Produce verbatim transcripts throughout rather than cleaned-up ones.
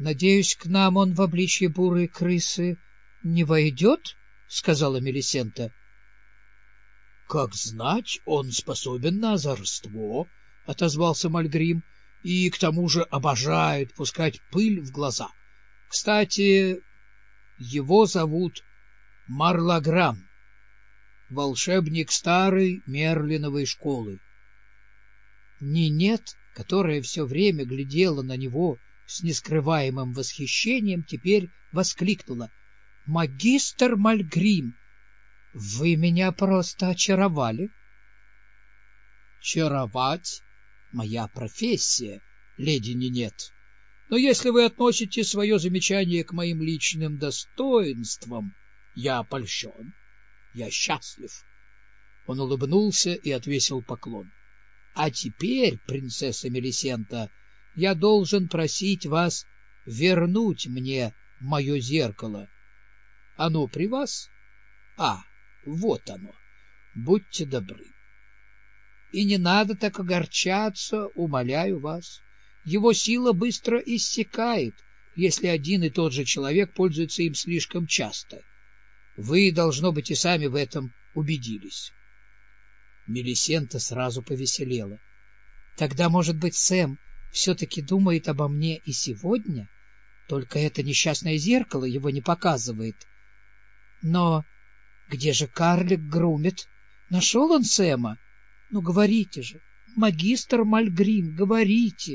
— Надеюсь, к нам он в обличье бурой крысы не войдет? — сказала Мелисента. — Как знать, он способен на озорство, — отозвался Мальгрим, — и к тому же обожает пускать пыль в глаза. Кстати, его зовут Марлаграм, волшебник старой Мерлиновой школы. Нинет, которая все время глядела на него с нескрываемым восхищением, теперь воскликнула: — Магистр Мальгрим, вы меня просто очаровали. — Чаровать — моя профессия, леди Нинет. Но если вы относите свое замечание к моим личным достоинствам, я польщен, я счастлив. Он улыбнулся и отвесил поклон. — А теперь, принцесса Мелисента, я должен просить вас вернуть мне мое зеркало. Оно при вас? А, вот оно. Будьте добры. И не надо так огорчаться, умоляю вас. Его сила быстро иссякает, если один и тот же человек пользуется им слишком часто. Вы, должно быть, и сами в этом убедились. Мелисента сразу повеселела. — Тогда, может быть, Сэм все-таки думает обо мне и сегодня? Только это несчастное зеркало его не показывает. Но где же карлик Грумит? Нашел он Сэма? Ну, говорите же, магистр Мальгрим, говорите.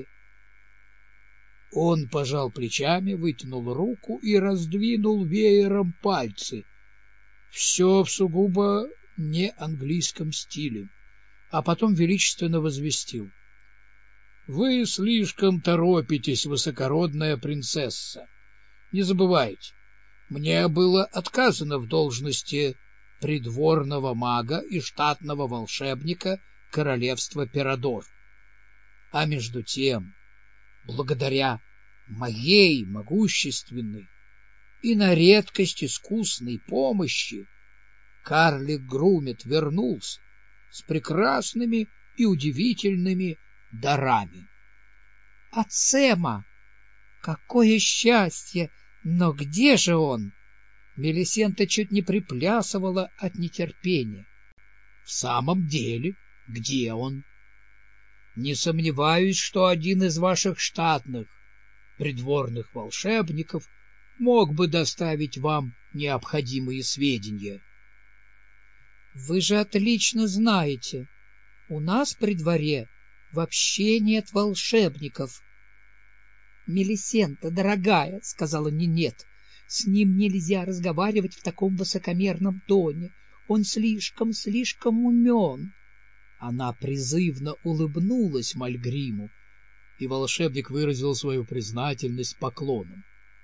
Он пожал плечами, вытянул руку и раздвинул веером пальцы. Все в сугубо не английском стиле. А потом величественно возвестил: — Вы слишком торопитесь, высокородная принцесса. Не забывайте, мне было отказано в должности придворного мага и штатного волшебника королевства Пирадор. А между тем, благодаря моей могущественной и на редкость искусной помощи, карлик Грумит вернулся с прекрасными и удивительными дарами. — От Сэма! Какое счастье! Но где же он? Мелисента чуть не приплясывала от нетерпения. — В самом деле, где он? Не сомневаюсь, что один из ваших штатных придворных волшебников мог бы доставить вам необходимые сведения. — Вы же отлично знаете, у нас при дворе вообще нет волшебников. — Мелисента, дорогая, — сказала Нинет, — с ним нельзя разговаривать в таком высокомерном тоне. Он слишком, слишком умен. Она призывно улыбнулась Мальгриму, и волшебник выразил свою признательность поклоном.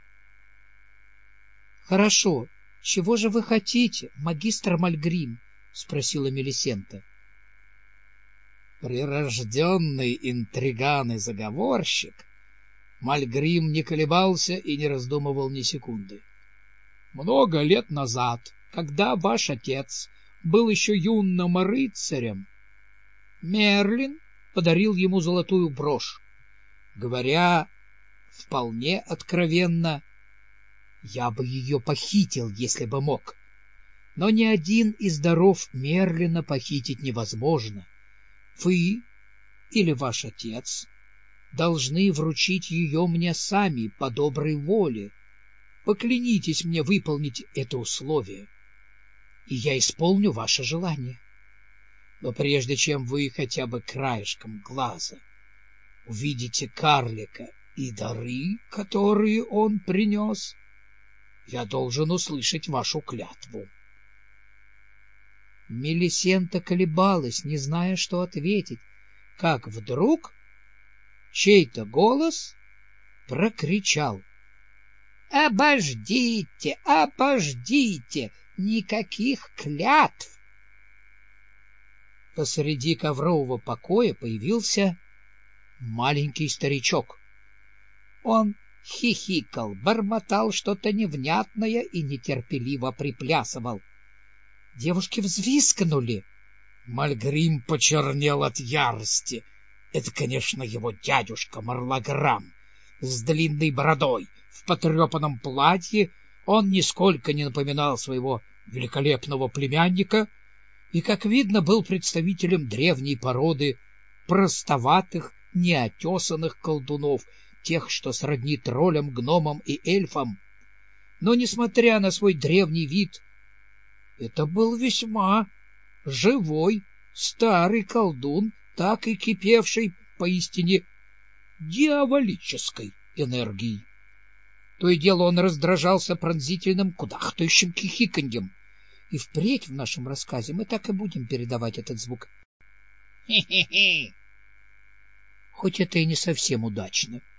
— Хорошо, чего же вы хотите, магистр Мальгрим? — спросила Мелисента. Прирожденный интриган и заговорщик, Мальгрим не колебался и не раздумывал ни секунды. Много лет назад, когда ваш отец был еще юным рыцарем, Мерлин подарил ему золотую брошь. Говоря вполне откровенно, я бы ее похитил, если бы мог. Но ни один из даров Мерлина похитить невозможно. Вы или ваш отец должны вручить ее мне сами по доброй воле. Поклянитесь мне выполнить это условие, и я исполню ваше желание. Но прежде чем вы хотя бы краешком глаза увидите карлика и дары, которые он принес, я должен услышать вашу клятву. Мелисента колебалась, не зная, что ответить, как вдруг чей-то голос прокричал: — Обождите, обождите, никаких клятв! Посреди коврового покоя появился маленький старичок. Он хихикал, бормотал что-то невнятное и нетерпеливо приплясывал. Девушки взвизгнули. Мальгрим почернел от ярости. Это, конечно, его дядюшка Марлаграм. с длинной бородой, в потрепанном платье. Он нисколько не напоминал своего великолепного племянника и, как видно, был представителем древней породы простоватых, неотесанных колдунов, тех, что сродни троллям, гномам и эльфам. Но, несмотря на свой древний вид, это был весьма живой, старый колдун, так и кипевший поистине дьяволической энергией. То и дело он раздражался пронзительным, кудахтающим хихиканьем, и впредь в нашем рассказе мы так и будем передавать этот звук. Хе-хе-хе. Хоть это и не совсем удачно.